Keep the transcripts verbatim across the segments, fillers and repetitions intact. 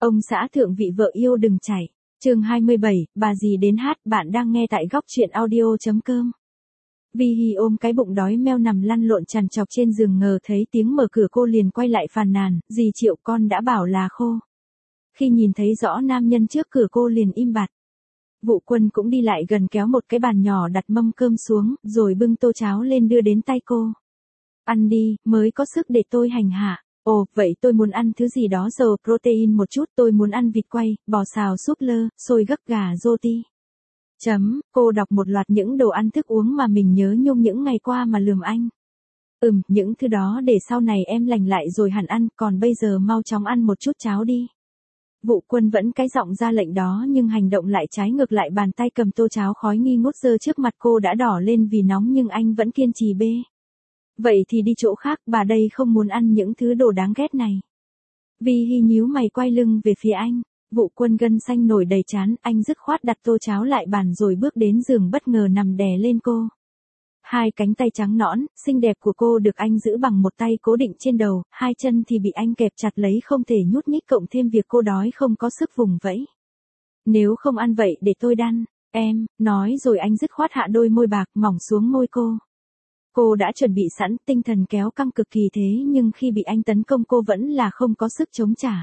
Ông xã thượng vị vợ yêu đừng chạy. Chương hai mươi bảy, bà dì đến hát, bạn đang nghe tại góc truyện audio chấm com. Vi Hi ôm cái bụng đói meo nằm lăn lộn trằn trọc trên giường, ngờ thấy tiếng mở cửa cô liền quay lại phàn nàn, dì Triệu con đã bảo là khô. Khi nhìn thấy rõ nam nhân trước cửa cô liền im bặt. Vụ Quân cũng đi lại gần kéo một cái bàn nhỏ đặt mâm cơm xuống, rồi bưng tô cháo lên đưa đến tay cô. Ăn đi, mới có sức để tôi hành hạ. Ồ, vậy tôi muốn ăn thứ gì đó giàu protein một chút, tôi muốn ăn vịt quay, bò xào súp lơ, xôi gấc gà roti. Chấm, cô đọc một loạt những đồ ăn thức uống mà mình nhớ nhung những ngày qua mà lườm anh. Ừm, những thứ đó để sau này em lành lại rồi hẳn ăn, còn bây giờ mau chóng ăn một chút cháo đi. Vụ Quân vẫn cái giọng ra lệnh đó nhưng hành động lại trái ngược lại, bàn tay cầm tô cháo khói nghi ngút giơ trước mặt cô đã đỏ lên vì nóng nhưng anh vẫn kiên trì bê. Vậy thì đi chỗ khác, bà đây không muốn ăn những thứ đồ đáng ghét này. Vi Hi nhíu mày quay lưng về phía anh. Vụ Quân gân xanh nổi đầy trán, anh dứt khoát đặt tô cháo lại bàn rồi bước đến giường bất ngờ nằm đè lên cô. Hai cánh tay trắng nõn, xinh đẹp của cô được anh giữ bằng một tay cố định trên đầu, hai chân thì bị anh kẹp chặt lấy không thể nhúc nhích, cộng thêm việc cô đói không có sức vùng vẫy. Nếu không ăn vậy để tôi đăn, em, nói rồi anh dứt khoát hạ đôi môi bạc mỏng xuống môi cô. Cô đã chuẩn bị sẵn, tinh thần kéo căng cực kỳ thế nhưng khi bị anh tấn công cô vẫn là không có sức chống trả.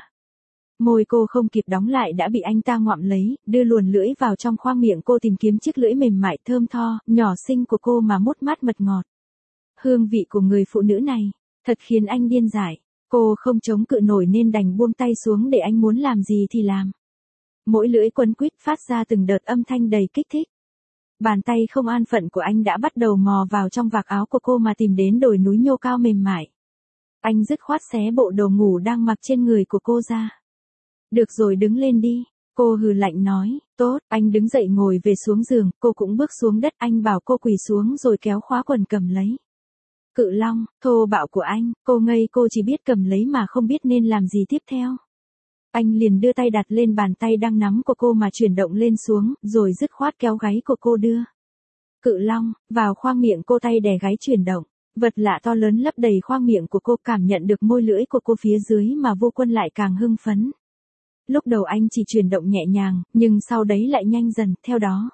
Môi cô không kịp đóng lại đã bị anh ta ngoạm lấy, đưa luồn lưỡi vào trong khoang miệng cô tìm kiếm chiếc lưỡi mềm mại thơm tho, nhỏ xinh của cô mà mút mát mật ngọt. Hương vị của người phụ nữ này, thật khiến anh điên dại. Cô không chống cự nổi nên đành buông tay xuống để anh muốn làm gì thì làm. Mỗi lưỡi quấn quýt phát ra từng đợt âm thanh đầy kích thích. Bàn tay không an phận của anh đã bắt đầu mò vào trong vạt áo của cô mà tìm đến đồi núi nhô cao mềm mại. Anh dứt khoát xé bộ đồ ngủ đang mặc trên người của cô ra. Được rồi, đứng lên đi. Cô hừ lạnh nói, tốt, anh đứng dậy ngồi về xuống giường, cô cũng bước xuống đất, anh bảo cô quỳ xuống rồi kéo khóa quần cầm lấy. Cự Long, thô bạo của anh, cô ngây, cô chỉ biết cầm lấy mà không biết nên làm gì tiếp theo. Anh liền đưa tay đặt lên bàn tay đang nắm của cô mà chuyển động lên xuống, rồi dứt khoát kéo gáy của cô đưa. Cự Long, vào khoang miệng cô, tay đè gáy chuyển động. Vật lạ to lớn lấp đầy khoang miệng của cô, cảm nhận được môi lưỡi của cô phía dưới mà Vô Quân lại càng hưng phấn. Lúc đầu anh chỉ chuyển động nhẹ nhàng, nhưng sau đấy lại nhanh dần, theo đó.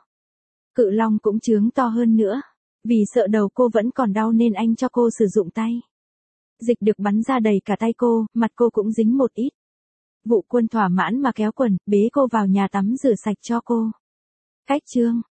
Cự Long cũng trướng to hơn nữa. Vì sợ đầu cô vẫn còn đau nên anh cho cô sử dụng tay. Dịch được bắn ra đầy cả tay cô, mặt cô cũng dính một ít. Vụ Quân thỏa mãn mà kéo quần, bế cô vào nhà tắm rửa sạch cho cô. Cách chương,